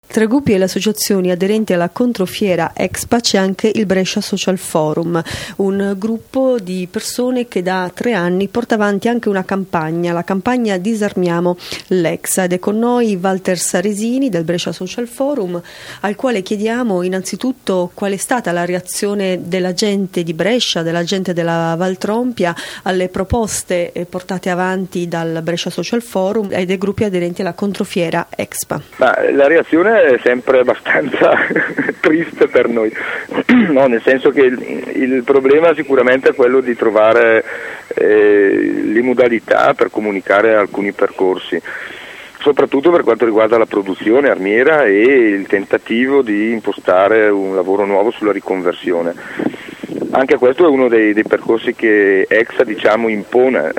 Tra i gruppi e le associazioni aderenti alla controfiera Expa c'è anche il Brescia Social Forum, un gruppo di persone che da 3 anni porta avanti anche una campagna, la campagna Disarmiamo l'Exa, ed è con noi Walter Saresini del Brescia Social Forum, al quale chiediamo innanzitutto qual è stata la reazione della gente di Brescia, della gente della Valtrompia alle proposte portate avanti dal Brescia Social Forum e dei gruppi aderenti alla controfiera Expa. La reazione è sempre abbastanza triste per noi, no, nel senso che il problema sicuramente è quello di trovare le modalità per comunicare alcuni percorsi, soprattutto per quanto riguarda la produzione armiera e il tentativo di impostare un lavoro nuovo sulla riconversione. Anche questo è uno dei percorsi che Exa impone.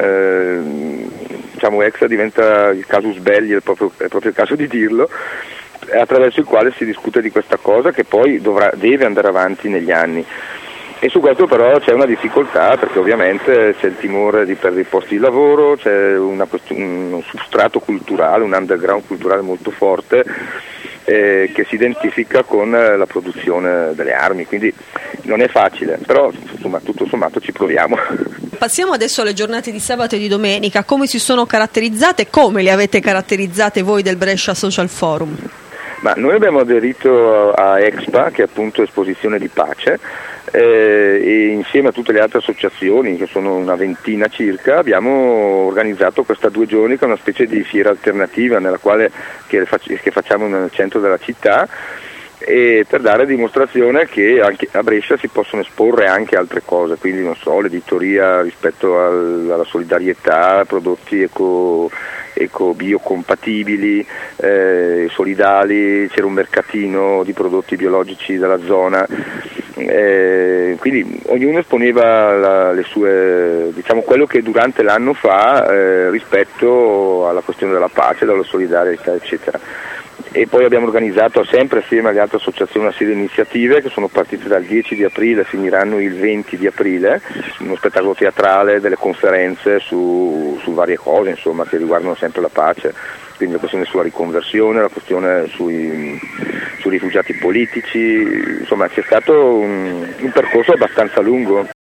Exa diventa il casus belli, è proprio il caso di dirlo, attraverso il quale si discute di questa cosa che poi deve andare avanti negli anni. E su questo però c'è una difficoltà, perché ovviamente c'è il timore di perdere i posti di lavoro, c'è uno substrato culturale, un underground culturale molto forte che si identifica con la produzione delle armi, quindi non è facile, però insomma tutto sommato ci proviamo. Passiamo adesso alle giornate di sabato e di domenica. Come si sono caratterizzate? Come le avete caratterizzate voi del Brescia Social Forum? Ma noi abbiamo aderito a Expa, che è appunto esposizione di pace, e insieme a tutte le altre associazioni, che sono una ventina circa, abbiamo organizzato questa 2 giorni che è una specie di fiera alternativa che facciamo nel centro della città, e per dare dimostrazione che anche a Brescia si possono esporre anche altre cose, quindi non so, l'editoria rispetto alla solidarietà, prodotti biocompatibili, solidali, c'era un mercatino di prodotti biologici della zona, quindi ognuno esponeva le sue, quello che durante l'anno fa rispetto alla questione della pace, della solidarietà, eccetera. E poi abbiamo organizzato sempre assieme alle altre associazioni una serie di iniziative che sono partite dal 10 di aprile e finiranno il 20 di aprile, uno spettacolo teatrale, delle conferenze su varie cose insomma che riguardano sempre la pace, quindi la questione sulla riconversione, la questione sui rifugiati politici, insomma c'è stato un percorso abbastanza lungo.